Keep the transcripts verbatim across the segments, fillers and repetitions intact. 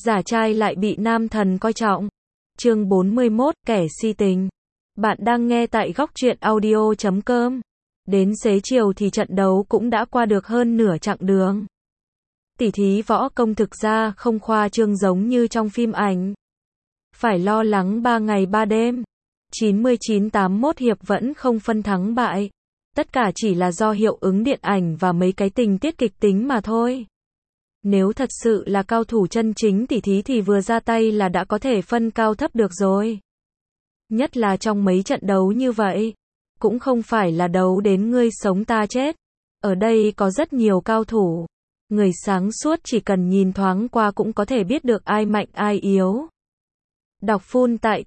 giả trai lại bị nam thần coi trọng. Chương bốn mươi mốt, kẻ si tình. Bạn đang nghe tại góc truyện audio chấm com. Đến xế chiều thì trận đấu cũng đã qua được hơn nửa chặng đường. Tỉ thí võ công thực ra không khoa trương giống như trong phim ảnh. Phải lo lắng ba ngày ba đêm. chín mươi chín tám mươi mốt hiệp vẫn không phân thắng bại. Tất cả chỉ là do hiệu ứng điện ảnh và mấy cái tình tiết kịch tính mà thôi. Nếu thật sự là cao thủ chân chính tỉ thí thì vừa ra tay là đã có thể phân cao thấp được rồi. Nhất là trong mấy trận đấu như vậy. Cũng không phải là đấu đến ngươi sống ta chết. Ở đây có rất nhiều cao thủ. Người sáng suốt chỉ cần nhìn thoáng qua cũng có thể biết được ai mạnh ai yếu. Đọc full tại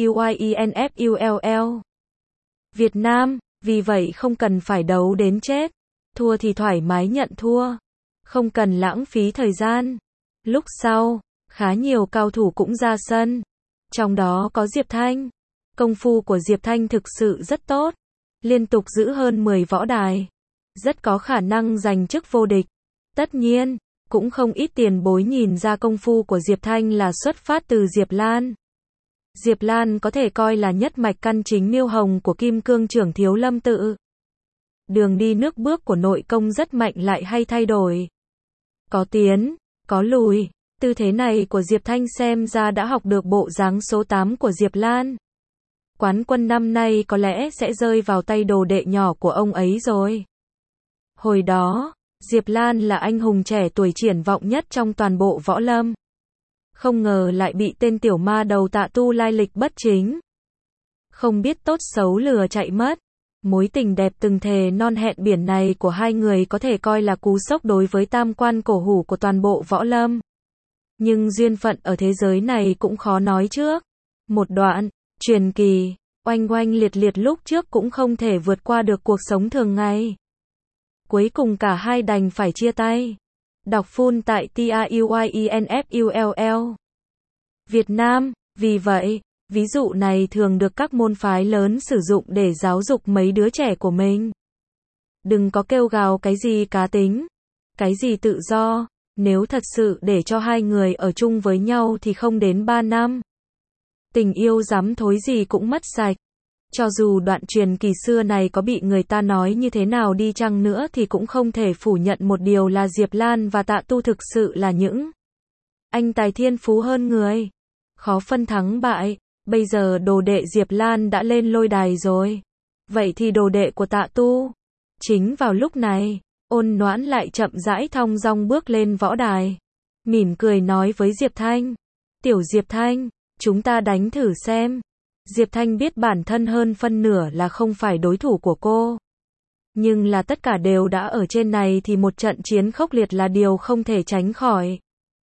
TRUYINFULL. Việt Nam, vì vậy không cần phải đấu đến chết. Thua thì thoải mái nhận thua. Không cần lãng phí thời gian. Lúc sau, khá nhiều cao thủ cũng ra sân. Trong đó có Diệp Thanh. Công phu của Diệp Thanh thực sự rất tốt. Liên tục giữ hơn mười võ đài. Rất có khả năng giành chức vô địch. Tất nhiên, cũng không ít tiền bối nhìn ra công phu của Diệp Thanh là xuất phát từ Diệp Lan. Diệp Lan có thể coi là nhất mạch căn chính miêu hồng của Kim Cương trưởng Thiếu Lâm Tự. Đường đi nước bước của nội công rất mạnh lại hay thay đổi. Có tiến, có lùi. Tư thế này của Diệp Thanh xem ra đã học được bộ dáng số tám của Diệp Lan. Quán quân năm nay có lẽ sẽ rơi vào tay đồ đệ nhỏ của ông ấy rồi. Hồi đó, Diệp Lan là anh hùng trẻ tuổi triển vọng nhất trong toàn bộ võ lâm. Không ngờ lại bị tên tiểu ma đầu Tạ Tu lai lịch bất chính. Không biết tốt xấu lừa chạy mất. Mối tình đẹp từng thề non hẹn biển này của hai người có thể coi là cú sốc đối với tam quan cổ hủ của toàn bộ võ lâm. Nhưng duyên phận ở thế giới này cũng khó nói trước. Một đoạn, truyền kỳ, oanh oanh liệt liệt lúc trước cũng không thể vượt qua được cuộc sống thường ngày. Cuối cùng cả hai đành phải chia tay. Đọc full tại TRUYINFULL. Việt Nam, vì vậy, ví dụ này thường được các môn phái lớn sử dụng để giáo dục mấy đứa trẻ của mình. Đừng có kêu gào cái gì cá tính, cái gì tự do, nếu thật sự để cho hai người ở chung với nhau thì không đến ba năm. Tình yêu dám thối gì cũng mất sạch. Cho dù đoạn truyền kỳ xưa này có bị người ta nói như thế nào đi chăng nữa thì cũng không thể phủ nhận một điều là Diệp Lan và Tạ Tu thực sự là những anh tài thiên phú hơn người. Khó phân thắng bại, bây giờ đồ đệ Diệp Lan đã lên lôi đài rồi. Vậy thì đồ đệ của Tạ Tu. Chính vào lúc này, Ôn Noãn lại chậm rãi thong dong bước lên võ đài. Mỉm cười nói với Diệp Thanh. Tiểu Diệp Thanh, chúng ta đánh thử xem. Diệp Thanh biết bản thân hơn phân nửa là không phải đối thủ của cô. Nhưng là tất cả đều đã ở trên này thì một trận chiến khốc liệt là điều không thể tránh khỏi.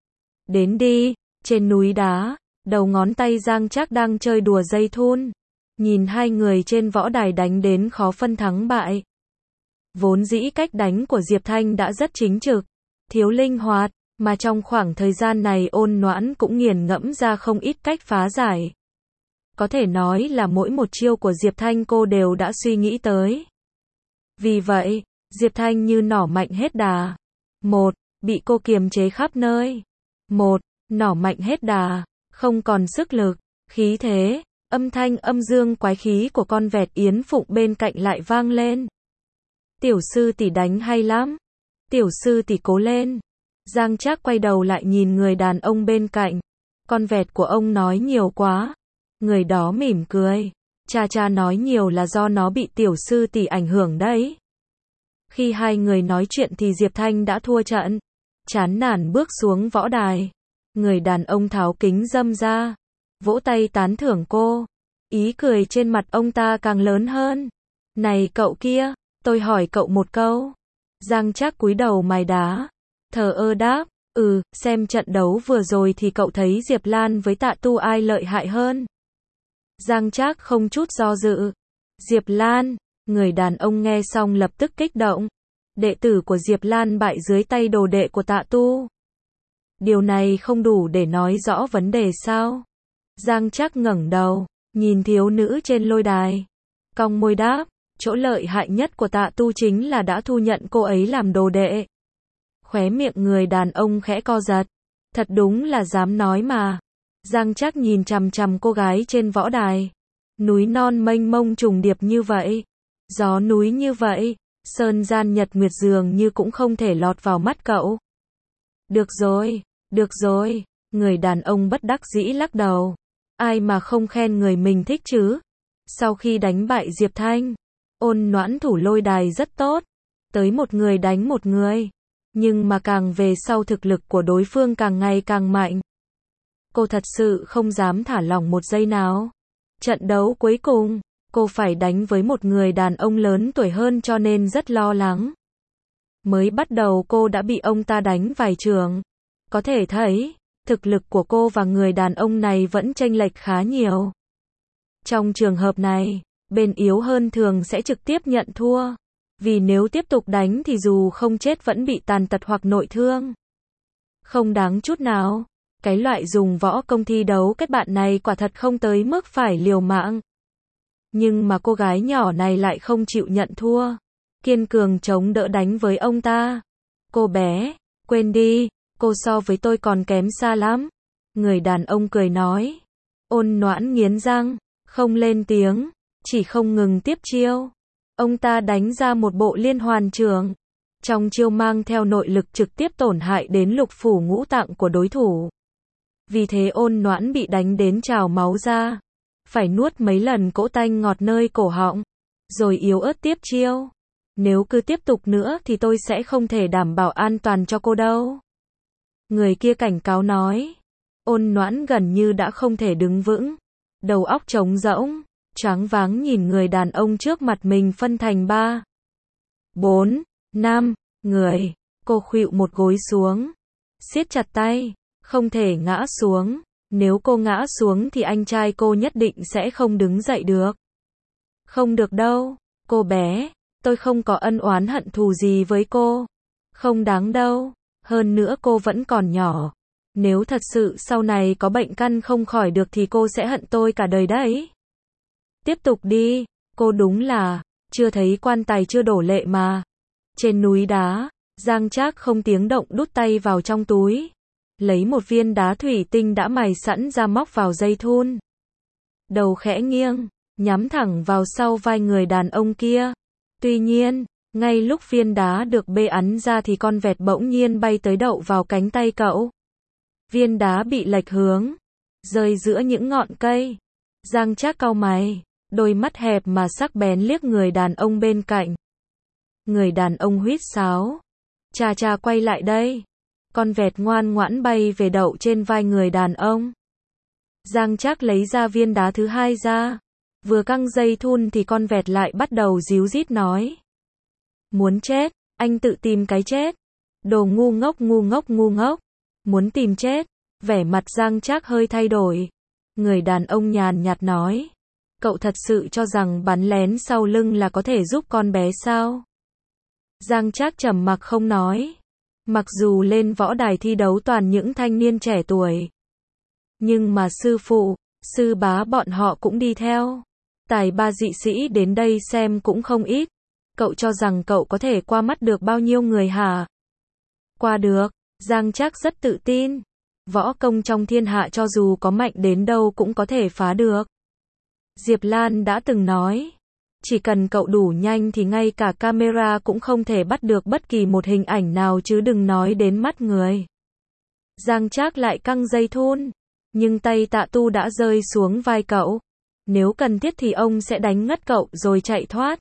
Đến đi, trên núi đá, đầu ngón tay Giang Trác đang chơi đùa dây thun. Nhìn hai người trên võ đài đánh đến khó phân thắng bại. Vốn dĩ cách đánh của Diệp Thanh đã rất chính trực, thiếu linh hoạt, mà trong khoảng thời gian này Ôn Noãn cũng nghiền ngẫm ra không ít cách phá giải. Có thể nói là mỗi một chiêu của Diệp Thanh cô đều đã suy nghĩ tới. Vì vậy, Diệp Thanh như nỏ mạnh hết đà. Một, bị cô kiềm chế khắp nơi. Một, nỏ mạnh hết đà, không còn sức lực, khí thế, âm thanh âm dương quái khí của con vẹt Yến Phụng bên cạnh lại vang lên. Tiểu sư tỷ đánh hay lắm. Tiểu sư tỷ cố lên. Giang Trác quay đầu lại nhìn người đàn ông bên cạnh. Con vẹt của ông nói nhiều quá. Người đó mỉm cười. Cha cha nói nhiều là do nó bị tiểu sư tỷ ảnh hưởng đấy. Khi hai người nói chuyện thì Diệp Thanh đã thua trận. Chán nản bước xuống võ đài. Người đàn ông tháo kính râm ra. Vỗ tay tán thưởng cô. Ý cười trên mặt ông ta càng lớn hơn. Này cậu kia, tôi hỏi cậu một câu. Giang Trác cúi đầu mài đá. Thờ ơ đáp. Ừ, xem trận đấu vừa rồi thì cậu thấy Diệp Lan với Tạ Tu ai lợi hại hơn? Giang Trác không chút do dự. Diệp Lan, người đàn ông nghe xong lập tức kích động. Đệ tử của Diệp Lan bại dưới tay đồ đệ của Tạ Tu. Điều này không đủ để nói rõ vấn đề sao? Giang Trác ngẩng đầu, nhìn thiếu nữ trên lôi đài. Cong môi đáp, chỗ lợi hại nhất của Tạ Tu chính là đã thu nhận cô ấy làm đồ đệ. Khóe miệng người đàn ông khẽ co giật. Thật đúng là dám nói mà. Giang Trác nhìn chằm chằm cô gái trên võ đài. Núi non mênh mông trùng điệp như vậy, gió núi như vậy, sơn gian nhật nguyệt dường như cũng không thể lọt vào mắt cậu. Được rồi, được rồi, người đàn ông bất đắc dĩ lắc đầu. Ai mà không khen người mình thích chứ? Sau khi đánh bại Diệp Thanh, Ôn Noãn thủ lôi đài rất tốt, tới một người đánh một người. Nhưng mà càng về sau thực lực của đối phương càng ngày càng mạnh. Cô thật sự không dám thả lỏng một giây nào. Trận đấu cuối cùng, cô phải đánh với một người đàn ông lớn tuổi hơn cho nên rất lo lắng. Mới bắt đầu cô đã bị ông ta đánh vài trường. Có thể thấy, thực lực của cô và người đàn ông này vẫn chênh lệch khá nhiều. Trong trường hợp này, bên yếu hơn thường sẽ trực tiếp nhận thua. Vì nếu tiếp tục đánh thì dù không chết vẫn bị tàn tật hoặc nội thương. Không đáng chút nào. Cái loại dùng võ công thi đấu kết bạn này quả thật không tới mức phải liều mạng. Nhưng mà cô gái nhỏ này lại không chịu nhận thua. Kiên cường chống đỡ đánh với ông ta. Cô bé, quên đi, cô so với tôi còn kém xa lắm. Người đàn ông cười nói. Ôn Noãn nghiến răng, không lên tiếng, chỉ không ngừng tiếp chiêu. Ông ta đánh ra một bộ liên hoàn trường. Trong chiêu mang theo nội lực trực tiếp tổn hại đến lục phủ ngũ tạng của đối thủ. Vì thế Ôn Noãn bị đánh đến trào máu ra. Phải nuốt mấy lần cỗ tanh ngọt nơi cổ họng. Rồi yếu ớt tiếp chiêu. Nếu cứ tiếp tục nữa thì tôi sẽ không thể đảm bảo an toàn cho cô đâu. Người kia cảnh cáo nói. Ôn Noãn gần như đã không thể đứng vững. Đầu óc trống rỗng, choáng váng nhìn người đàn ông trước mặt mình phân thành ba, bốn, năm người. Cô khuỵu một gối xuống, siết chặt tay, không thể ngã xuống. Nếu cô ngã xuống thì anh trai cô nhất định sẽ không đứng dậy được. Không được đâu, cô bé, tôi không có ân oán hận thù gì với cô. Không đáng đâu, hơn nữa cô vẫn còn nhỏ. Nếu thật sự sau này có bệnh căn không khỏi được thì cô sẽ hận tôi cả đời đấy. Tiếp tục đi, cô đúng là, chưa thấy quan tài chưa đổ lệ mà. Trên núi đá, Giang Trác không tiếng động đút tay vào trong túi. Lấy một viên đá thủy tinh đã mài sẵn ra móc vào dây thun. Đầu khẽ nghiêng, nhắm thẳng vào sau vai người đàn ông kia. Tuy nhiên, ngay lúc viên đá được bê ắn ra thì con vẹt bỗng nhiên bay tới đậu vào cánh tay cậu. Viên đá bị lệch hướng, rơi giữa những ngọn cây. Giang Trác cau mày, đôi mắt hẹp mà sắc bén liếc người đàn ông bên cạnh. Người đàn ông huýt sáo. Cha cha quay lại đây. Con vẹt ngoan ngoãn bay về đậu trên vai người đàn ông. Giang Trác lấy ra viên đá thứ hai ra. Vừa căng dây thun thì con vẹt lại bắt đầu díu dít nói. Muốn chết, anh tự tìm cái chết. Đồ ngu ngốc ngu ngốc ngu ngốc. Muốn tìm chết. Vẻ mặt Giang Trác hơi thay đổi. Người đàn ông nhàn nhạt nói. Cậu thật sự cho rằng bắn lén sau lưng là có thể giúp con bé sao? Giang Trác trầm mặc không nói. Mặc dù lên võ đài thi đấu toàn những thanh niên trẻ tuổi. Nhưng mà sư phụ, sư bá bọn họ cũng đi theo. Tài ba dị sĩ đến đây xem cũng không ít. Cậu cho rằng cậu có thể qua mắt được bao nhiêu người hả? Qua được, Giang Trác rất tự tin. Võ công trong thiên hạ cho dù có mạnh đến đâu cũng có thể phá được. Diệp Lan đã từng nói. Chỉ cần cậu đủ nhanh thì ngay cả camera cũng không thể bắt được bất kỳ một hình ảnh nào chứ đừng nói đến mắt người. Giang Trác lại căng dây thun. Nhưng tay Tạ Tu đã rơi xuống vai cậu. Nếu cần thiết thì ông sẽ đánh ngất cậu rồi chạy thoát.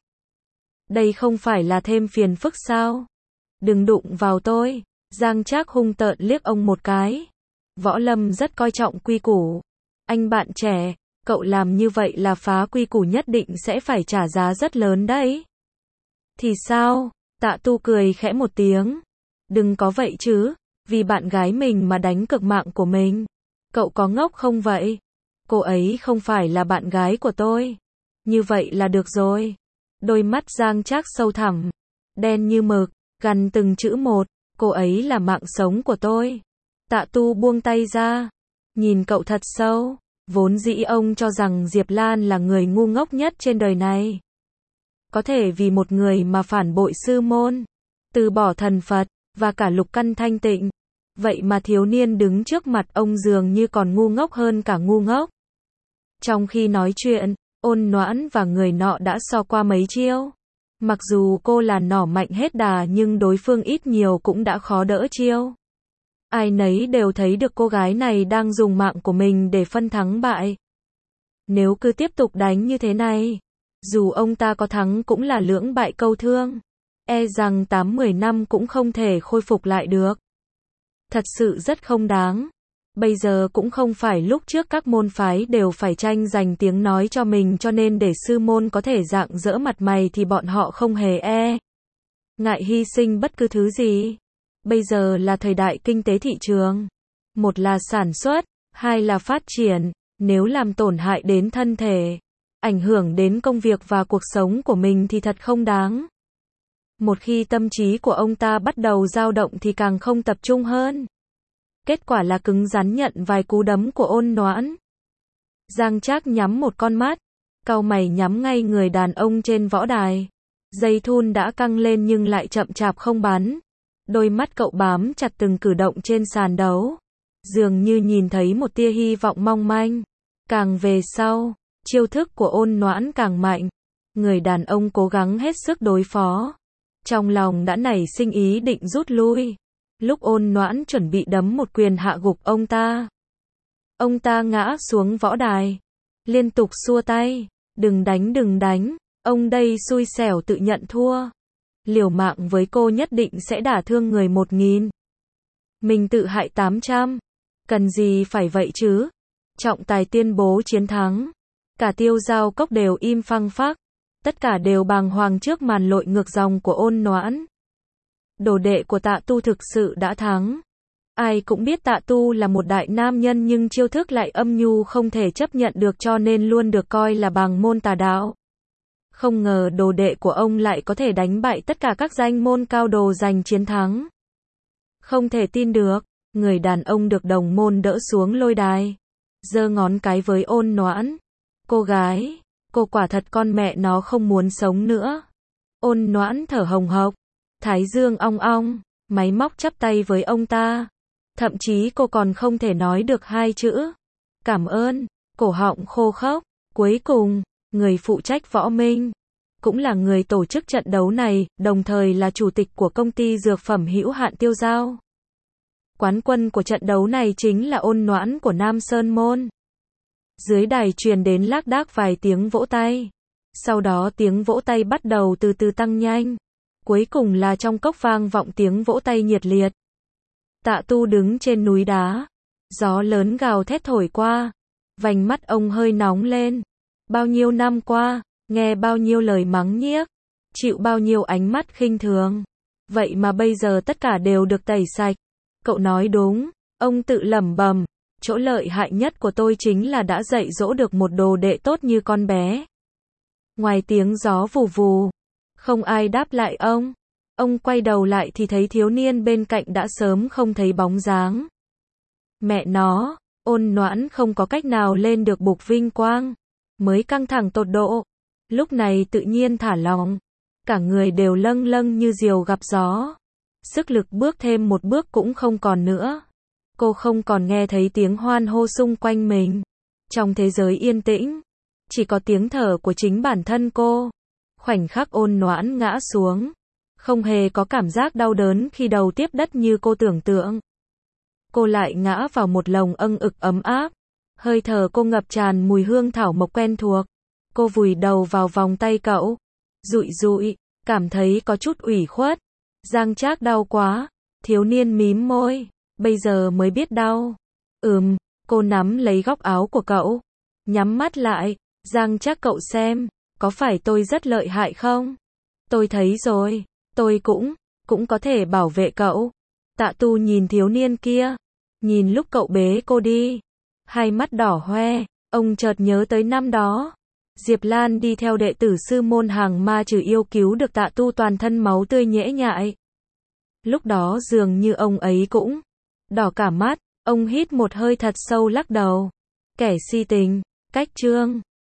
Đây không phải là thêm phiền phức sao? Đừng đụng vào tôi. Giang Trác hung tợn liếc ông một cái. Võ Lâm rất coi trọng quy củ. Anh bạn trẻ, cậu làm như vậy là phá quy củ nhất định sẽ phải trả giá rất lớn đấy. Thì sao? Tạ Tu cười khẽ một tiếng. Đừng có vậy chứ, vì bạn gái mình mà đánh cược mạng của mình. Cậu có ngốc không vậy? Cô ấy không phải là bạn gái của tôi. Như vậy là được rồi. Đôi mắt Giang Trác sâu thẳm, đen như mực, gằn từng chữ một. Cô ấy là mạng sống của tôi. Tạ Tu buông tay ra, nhìn cậu thật sâu. Vốn dĩ ông cho rằng Diệp Lan là người ngu ngốc nhất trên đời này. Có thể vì một người mà phản bội sư môn, từ bỏ thần Phật, và cả lục căn thanh tịnh. Vậy mà thiếu niên đứng trước mặt ông dường như còn ngu ngốc hơn cả ngu ngốc. Trong khi nói chuyện, Ôn Noãn và người nọ đã so qua mấy chiêu. Mặc dù cô là nỏ mạnh hết đà nhưng đối phương ít nhiều cũng đã khó đỡ chiêu. Ai nấy đều thấy được cô gái này đang dùng mạng của mình để phân thắng bại. Nếu cứ tiếp tục đánh như thế này, dù ông ta có thắng cũng là lưỡng bại câu thương. E rằng tám mười năm cũng không thể khôi phục lại được. Thật sự rất không đáng. Bây giờ cũng không phải lúc trước các môn phái đều phải tranh giành tiếng nói cho mình cho nên để sư môn có thể rạng rỡ mặt mày thì bọn họ không hề e ngại hy sinh bất cứ thứ gì. Bây giờ là thời đại kinh tế thị trường. Một là sản xuất, hai là phát triển. Nếu làm tổn hại đến thân thể, ảnh hưởng đến công việc và cuộc sống của mình thì thật không đáng. Một khi tâm trí của ông ta bắt đầu dao động thì càng không tập trung hơn. Kết quả là cứng rắn nhận vài cú đấm của Ôn Noãn. Giang Trác nhắm một con mắt, cau mày nhắm ngay người đàn ông trên võ đài. Dây thun đã căng lên nhưng lại chậm chạp không bắn. Đôi mắt cậu bám chặt từng cử động trên sàn đấu. Dường như nhìn thấy một tia hy vọng mong manh. Càng về sau, chiêu thức của Ôn Noãn càng mạnh. Người đàn ông cố gắng hết sức đối phó. Trong lòng đã nảy sinh ý định rút lui. Lúc Ôn Noãn chuẩn bị đấm một quyền hạ gục ông ta, ông ta ngã xuống võ đài, liên tục xua tay, đừng đánh đừng đánh, ông đây xui xẻo tự nhận thua. Liều mạng với cô nhất định sẽ đả thương người một nghìn. Mình tự hại tám trăm. Cần gì phải vậy chứ? Trọng tài tuyên bố chiến thắng. Cả Tiêu Giao Cốc đều im phăng phắc. Tất cả đều bàng hoàng trước màn lội ngược dòng của Ôn Noãn. Đồ đệ của Tạ Tu thực sự đã thắng. Ai cũng biết Tạ Tu là một đại nam nhân nhưng chiêu thức lại âm nhu không thể chấp nhận được cho nên luôn được coi là bàng môn tà đạo. Không ngờ đồ đệ của ông lại có thể đánh bại tất cả các danh môn cao đồ giành chiến thắng. Không thể tin được, người đàn ông được đồng môn đỡ xuống lôi đài. Giơ ngón cái với Ôn Noãn. Cô gái, cô quả thật con mẹ nó không muốn sống nữa. Ôn Noãn thở hồng hộc. Thái dương ong ong, máy móc chắp tay với ông ta. Thậm chí cô còn không thể nói được hai chữ. Cảm ơn, cổ họng khô khốc. Cuối cùng, người phụ trách Võ Minh, cũng là người tổ chức trận đấu này, đồng thời là chủ tịch của công ty dược phẩm hữu hạn Tiêu Giao. Quán quân của trận đấu này chính là Ôn Noãn của Nam Sơn Môn. Dưới đài truyền đến lác đác vài tiếng vỗ tay. Sau đó tiếng vỗ tay bắt đầu từ từ tăng nhanh. Cuối cùng là trong cốc vang vọng tiếng vỗ tay nhiệt liệt. Tạ Tu đứng trên núi đá. Gió lớn gào thét thổi qua. Vành mắt ông hơi nóng lên. Bao nhiêu năm qua, nghe bao nhiêu lời mắng nhiếc, chịu bao nhiêu ánh mắt khinh thường. Vậy mà bây giờ tất cả đều được tẩy sạch. Cậu nói đúng, ông tự lẩm bẩm. Chỗ lợi hại nhất của tôi chính là đã dạy dỗ được một đồ đệ tốt như con bé. Ngoài tiếng gió vù vù, không ai đáp lại ông. Ông quay đầu lại thì thấy thiếu niên bên cạnh đã sớm không thấy bóng dáng. Mẹ nó, Ôn Noãn không có cách nào lên được bục vinh quang. Mới căng thẳng tột độ. Lúc này tự nhiên thả lỏng. Cả người đều lâng lâng như diều gặp gió. Sức lực bước thêm một bước cũng không còn nữa. Cô không còn nghe thấy tiếng hoan hô xung quanh mình. Trong thế giới yên tĩnh, chỉ có tiếng thở của chính bản thân cô. Khoảnh khắc Ôn Noãn ngã xuống. Không hề có cảm giác đau đớn khi đầu tiếp đất như cô tưởng tượng. Cô lại ngã vào một lồng âng ực ấm áp. Hơi thở cô ngập tràn mùi hương thảo mộc quen thuộc. Cô vùi đầu vào vòng tay cậu. Dụi dụi, cảm thấy có chút ủy khuất. Giang Trác đau quá. Thiếu niên mím môi. Bây giờ mới biết đau. Ừm, cô nắm lấy góc áo của cậu. Nhắm mắt lại. Giang Trác cậu xem. Có phải tôi rất lợi hại không? Tôi thấy rồi. Tôi cũng, cũng có thể bảo vệ cậu. Tạ Tu nhìn thiếu niên kia. Nhìn lúc cậu bế cô đi. Hai mắt đỏ hoe, ông chợt nhớ tới năm đó. Diệp Lan đi theo đệ tử sư môn hàng ma trừ yêu cứu được Tạ Tu toàn thân máu tươi nhễ nhại. Lúc đó dường như ông ấy cũng đỏ cả mắt, ông hít một hơi thật sâu lắc đầu. Kẻ si tình, cách chương.